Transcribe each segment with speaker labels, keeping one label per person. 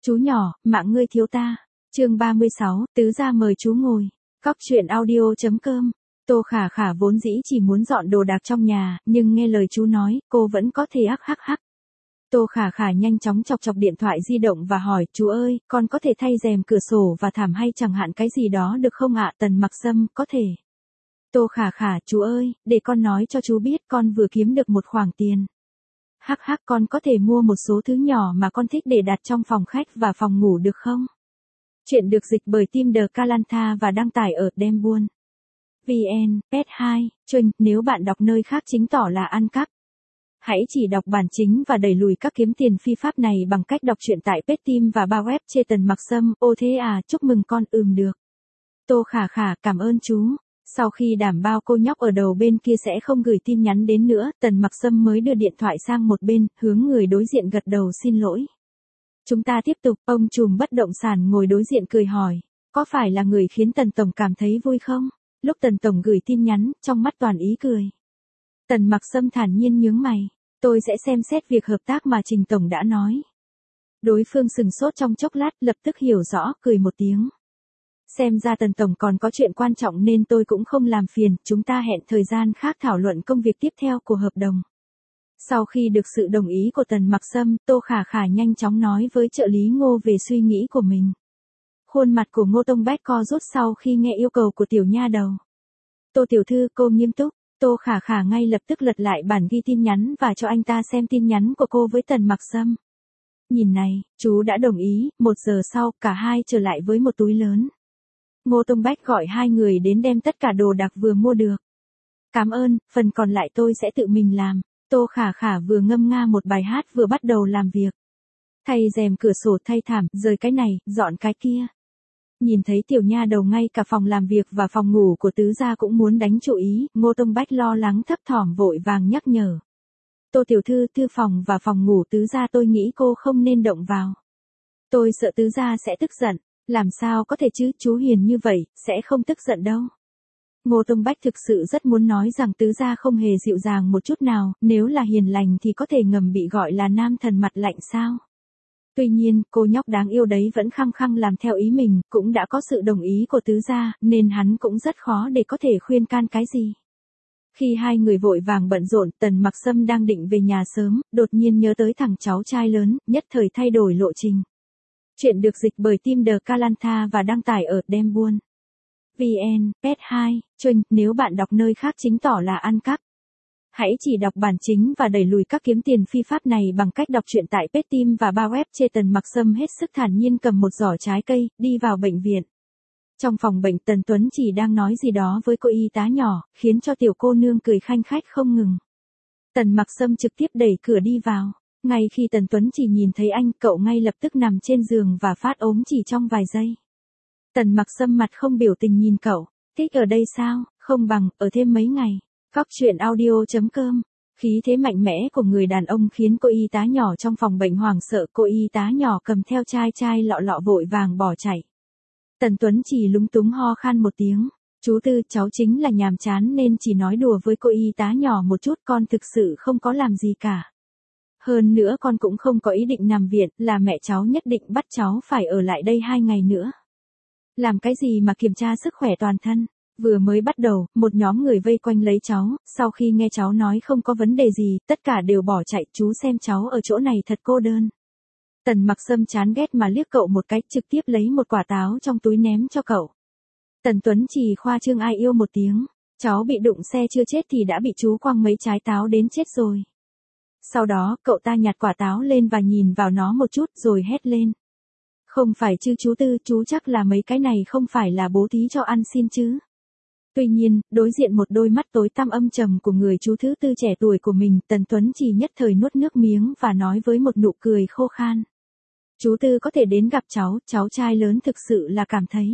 Speaker 1: Chú nhỏ, mạng ngươi thiếu ta. Chương 36, tứ gia mời chú ngồi. Cóc truyện audio.com. Tô Khả Khả vốn dĩ chỉ muốn dọn đồ đạc trong nhà, nhưng nghe lời chú nói, cô vẫn có thể hắc. Tô Khả Khả nhanh chóng chọc điện thoại di động và hỏi, chú ơi, con có thể thay rèm cửa sổ và thảm hay chẳng hạn cái gì đó được không ạ? Tần Mặc Sâm, có thể. Tô Khả Khả, chú ơi, để con nói cho chú biết con vừa kiếm được một khoản tiền. Hắc, con có thể mua một số thứ nhỏ mà con thích để đặt trong phòng khách và phòng ngủ được không? Chuyện được dịch bởi Team The Kalantha và đăng tải ở Dembuôn. VN, Pet 2, Chênh, nếu bạn đọc nơi khác chứng tỏ là ăn cắp. Hãy chỉ đọc bản chính và đẩy lùi các kiếm tiền phi pháp này bằng cách đọc truyện tại Pet Team và ba web trên Tần Mặc Sâm. Ô thế à, chúc mừng con, được. Tô Khả Khả, cảm ơn chú. Sau khi đảm bao cô nhóc ở đầu bên kia sẽ không gửi tin nhắn đến nữa, Tần Mặc Sâm mới đưa điện thoại sang một bên, hướng người đối diện gật đầu xin lỗi. Chúng ta tiếp tục, ông trùm bất động sản ngồi đối diện cười hỏi, có phải là người khiến Tần Tổng cảm thấy vui không? Lúc Tần Tổng gửi tin nhắn, trong mắt toàn ý cười. Tần Mặc Sâm thản nhiên nhướng mày, tôi sẽ xem xét việc hợp tác mà Trình Tổng đã nói. Đối phương sừng sốt trong chốc lát, lập tức hiểu rõ, cười một tiếng. Xem ra Tần Tổng còn có chuyện quan trọng nên tôi cũng không làm phiền, chúng ta hẹn thời gian khác thảo luận công việc tiếp theo của hợp đồng. Sau khi được sự đồng ý của Tần Mặc Sâm, Tô Khả Khả nhanh chóng nói với trợ lý Ngô về suy nghĩ của mình. Khuôn mặt của Ngô Tông Bách co rút sau khi nghe yêu cầu của tiểu nha đầu. Tô tiểu thư, cô nghiêm túc. Tô Khả Khả ngay lập tức lật lại bản ghi tin nhắn và cho anh ta xem tin nhắn của cô với Tần Mặc Sâm. Nhìn này, chú đã đồng ý. 1 giờ sau, cả hai trở lại với một túi lớn. Ngô Tông Bách gọi hai người đến đem tất cả đồ đạc vừa mua được. Cảm ơn, phần còn lại tôi sẽ tự mình làm. Tô Khả Khả vừa ngâm nga một bài hát vừa bắt đầu làm việc. Thay rèm cửa sổ, thay thảm, rời cái này, dọn cái kia. Nhìn thấy tiểu nha đầu ngay cả phòng làm việc và phòng ngủ của tứ gia cũng muốn đánh chủ ý, Ngô Tông Bách lo lắng thấp thỏm vội vàng nhắc nhở. Tô tiểu thư, thư phòng và phòng ngủ tứ gia tôi nghĩ cô không nên động vào. Tôi sợ tứ gia sẽ tức giận. Làm sao có thể chứ, chú hiền như vậy, sẽ không tức giận đâu. Ngô Tông Bách thực sự rất muốn nói rằng tứ gia không hề dịu dàng một chút nào, nếu là hiền lành thì có thể ngầm bị gọi là nam thần mặt lạnh sao. Tuy nhiên, cô nhóc đáng yêu đấy vẫn khăng khăng làm theo ý mình, cũng đã có sự đồng ý của tứ gia, nên hắn cũng rất khó để có thể khuyên can cái gì. Khi hai người vội vàng bận rộn, Tần Mặc Sâm đang định về nhà sớm, đột nhiên nhớ tới thằng cháu trai lớn, nhất thời thay đổi lộ trình. Chuyện được dịch bởi Team The Kalantha và đăng tải ở Dembuôn. VN, Pet 2, Chênh, nếu bạn đọc nơi khác chứng tỏ là ăn cắp. Hãy chỉ đọc bản chính và đẩy lùi các kiếm tiền phi pháp này bằng cách đọc truyện tại Pet Team và ba web trên. Tần Mặc Sâm hết sức thản nhiên cầm một giỏ trái cây, đi vào bệnh viện. Trong phòng bệnh, Tần Tuấn Chỉ đang nói gì đó với cô y tá nhỏ, khiến cho tiểu cô nương cười khanh khách không ngừng. Tần Mặc Sâm trực tiếp đẩy cửa đi vào. Ngay khi Tần Tuấn Chỉ nhìn thấy anh, cậu ngay lập tức nằm trên giường và phát ốm chỉ trong vài giây. Tần Mặc Sâm mặt không biểu tình nhìn cậu, thích ở đây sao, không bằng, ở thêm mấy ngày. Cóc truyện audio.com. Khí thế mạnh mẽ của người đàn ông khiến cô y tá nhỏ trong phòng bệnh hoảng sợ, cô y tá nhỏ cầm theo chai lọ vội vàng bỏ chạy. Tần Tuấn Chỉ lúng túng ho khan một tiếng. Chú Tư, cháu chính là nhàm chán nên chỉ nói đùa với cô y tá nhỏ một chút, con thực sự không có làm gì cả. Hơn nữa con cũng không có ý định nằm viện, là mẹ cháu nhất định bắt cháu phải ở lại đây 2 ngày nữa. Làm cái gì mà kiểm tra sức khỏe toàn thân? Vừa mới bắt đầu, một nhóm người vây quanh lấy cháu, sau khi nghe cháu nói không có vấn đề gì, tất cả đều bỏ chạy, chú xem cháu ở chỗ này thật cô đơn. Tần Mặc Sâm chán ghét mà liếc cậu một cái, trực tiếp lấy một quả táo trong túi ném cho cậu. Tần Tuấn Chỉ khoa trương ai yêu một tiếng, cháu bị đụng xe chưa chết thì đã bị chú quăng mấy trái táo đến chết rồi. Sau đó, cậu ta nhặt quả táo lên và nhìn vào nó một chút rồi hét lên. Không phải chứ chú Tư, chú chắc là mấy cái này không phải là bố thí cho ăn xin chứ. Tuy nhiên, đối diện một đôi mắt tối tăm âm trầm của người chú thứ tư trẻ tuổi của mình, Tần Tuấn Chỉ nhất thời nuốt nước miếng và nói với một nụ cười khô khan. Chú Tư có thể đến gặp cháu trai lớn thực sự là cảm thấy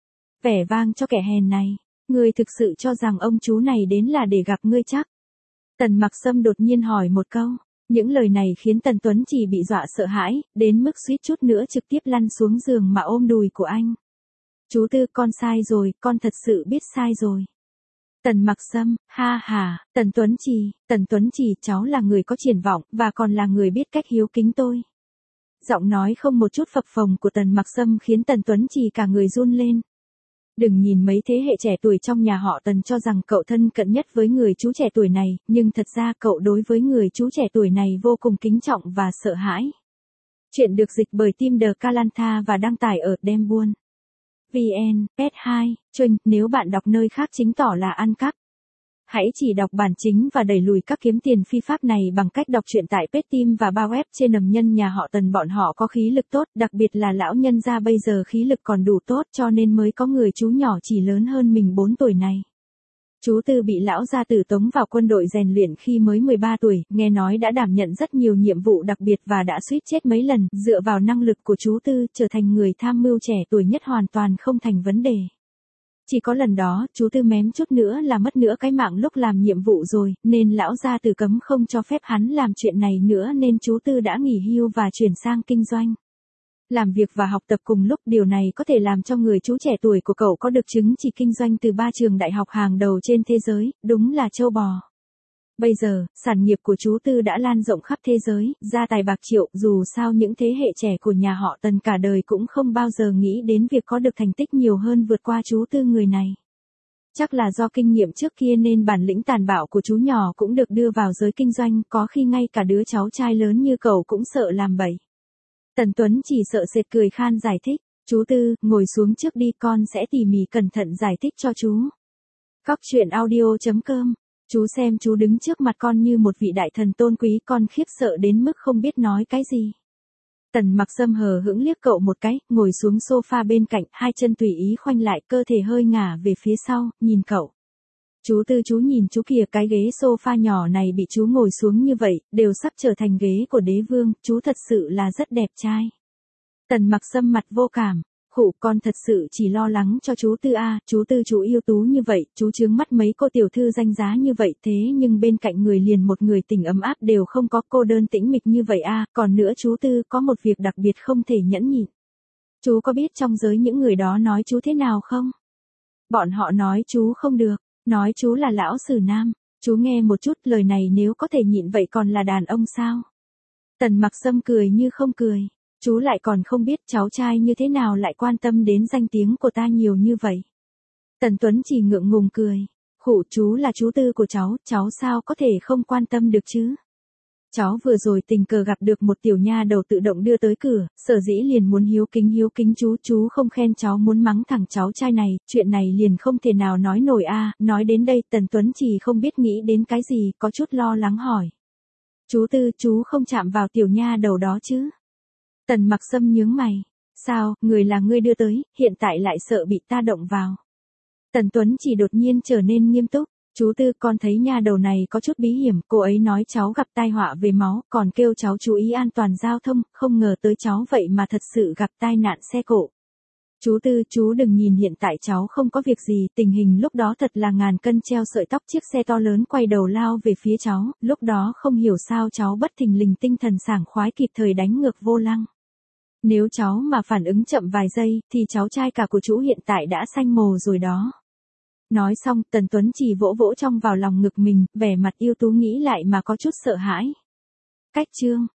Speaker 1: vẻ vang cho kẻ hèn này. Ngươi thực sự cho rằng ông chú này đến là để gặp ngươi chắc? Tần Mặc Sâm đột nhiên hỏi một câu. Những lời này khiến Tần Tuấn Chỉ bị dọa sợ hãi, đến mức suýt chút nữa trực tiếp lăn xuống giường mà ôm đùi của anh. Chú Tư, con sai rồi, con thật sự biết sai rồi. Tần Mặc Sâm, ha ha, Tần Tuấn Chỉ, cháu là người có triển vọng, và còn là người biết cách hiếu kính tôi. Giọng nói không một chút phập phồng của Tần Mặc Sâm khiến Tần Tuấn Trì cả người run lên. Đừng nhìn mấy thế hệ trẻ tuổi trong nhà họ Tần cho rằng cậu thân cận nhất với người chú trẻ tuổi này, nhưng thật ra cậu đối với người chú trẻ tuổi này vô cùng kính trọng và sợ hãi. Chuyện được dịch bởi Team The Kalantha và đăng tải ở Dembuôn. VN, Pet 2, Chênh, nếu bạn đọc nơi khác chính tỏ là ăn cắp. Hãy chỉ đọc bản chính và đẩy lùi các kiếm tiền phi pháp này bằng cách đọc truyện tại Pet Team và ba web trên. Nầm nhân nhà họ Tần bọn họ có khí lực tốt, đặc biệt là lão nhân gia bây giờ khí lực còn đủ tốt cho nên mới có người chú nhỏ chỉ lớn hơn mình 4 tuổi này. Chú Tư bị lão gia tử tống vào quân đội rèn luyện khi mới 13 tuổi, nghe nói đã đảm nhận rất nhiều nhiệm vụ đặc biệt và đã suýt chết mấy lần, dựa vào năng lực của chú Tư trở thành người tham mưu trẻ tuổi nhất hoàn toàn không thành vấn đề. Chỉ có lần đó, chú Tư mém chút nữa là mất nửa cái mạng lúc làm nhiệm vụ rồi, nên lão gia tử cấm không cho phép hắn làm chuyện này nữa nên chú Tư đã nghỉ hưu và chuyển sang kinh doanh. Làm việc và học tập cùng lúc, điều này có thể làm cho người chú trẻ tuổi của cậu có được chứng chỉ kinh doanh từ 3 trường đại học hàng đầu trên thế giới, đúng là trâu bò. Bây giờ, sản nghiệp của chú Tư đã lan rộng khắp thế giới, gia tài bạc triệu, dù sao những thế hệ trẻ của nhà họ Tần cả đời cũng không bao giờ nghĩ đến việc có được thành tích nhiều hơn vượt qua chú Tư người này. Chắc là do kinh nghiệm trước kia nên bản lĩnh tàn bạo của chú nhỏ cũng được đưa vào giới kinh doanh, có khi ngay cả đứa cháu trai lớn như cậu cũng sợ làm bậy. Tần Tuấn chỉ sợ sệt cười khan giải thích, chú Tư, ngồi xuống trước đi, con sẽ tỉ mỉ cẩn thận giải thích cho chú. Cóc truyện audio.com. Chú xem chú đứng trước mặt con như một vị đại thần tôn quý, con khiếp sợ đến mức không biết nói cái gì. Tần Mặc Sâm hờ hững liếc cậu một cái, ngồi xuống sofa bên cạnh, hai chân tùy ý khoanh lại, cơ thể hơi ngả về phía sau, nhìn cậu. Chú Tư, chú nhìn chú kìa, cái ghế sofa nhỏ này bị chú ngồi xuống như vậy, đều sắp trở thành ghế của đế vương, chú thật sự là rất đẹp trai. Tần Mặc Sâm mặt vô cảm, khụ, con thật sự chỉ lo lắng cho chú Tư a, chú Tư chú yêu tú như vậy, chú chướng mắt mấy cô tiểu thư danh giá như vậy, thế nhưng bên cạnh người liền một người tình ấm áp đều không có, cô đơn tĩnh mịch như vậy a, còn nữa chú Tư có một việc đặc biệt không thể nhẫn nhịn. Chú có biết trong giới những người đó nói chú thế nào không? Bọn họ nói chú không được. Nói chú là lão sử nam, chú nghe một chút, lời này nếu có thể nhịn vậy còn là đàn ông sao? Tần Mặc Sâm cười như không cười, chú lại còn không biết cháu trai như thế nào lại quan tâm đến danh tiếng của ta nhiều như vậy. Tần Tuấn chỉ ngượng ngùng cười, khụ, chú là chú Tư của cháu sao có thể không quan tâm được chứ? Cháu vừa rồi tình cờ gặp được một tiểu nha đầu tự động đưa tới cửa, sở dĩ liền muốn hiếu kính chú không khen cháu muốn mắng thẳng cháu trai này, chuyện này liền không thể nào nói nổi a. Nói đến đây Tần Tuấn chỉ không biết nghĩ đến cái gì, có chút lo lắng hỏi. Chú Tư, chú không chạm vào tiểu nha đầu đó chứ? Tần Mặc Sâm nhướng mày, sao, người là ngươi đưa tới, hiện tại lại sợ bị ta động vào. Tần Tuấn chỉ đột nhiên trở nên nghiêm túc. Chú Tư, con thấy nha đầu này có chút bí hiểm, cô ấy nói cháu gặp tai họa về máu, còn kêu cháu chú ý an toàn giao thông, không ngờ tới cháu vậy mà thật sự gặp tai nạn xe cộ. Chú Tư, chú đừng nhìn hiện tại cháu không có việc gì, tình hình lúc đó thật là ngàn cân treo sợi tóc, chiếc xe to lớn quay đầu lao về phía cháu, lúc đó không hiểu sao cháu bất thình lình tinh thần sảng khoái kịp thời đánh ngược vô lăng. Nếu cháu mà phản ứng chậm vài giây, thì cháu trai cả của chú hiện tại đã xanh mồ rồi đó. Nói xong, Tần Tuấn chỉ vỗ vỗ trong vào lòng ngực mình, vẻ mặt yêu tú nghĩ lại mà có chút sợ hãi. Cách chương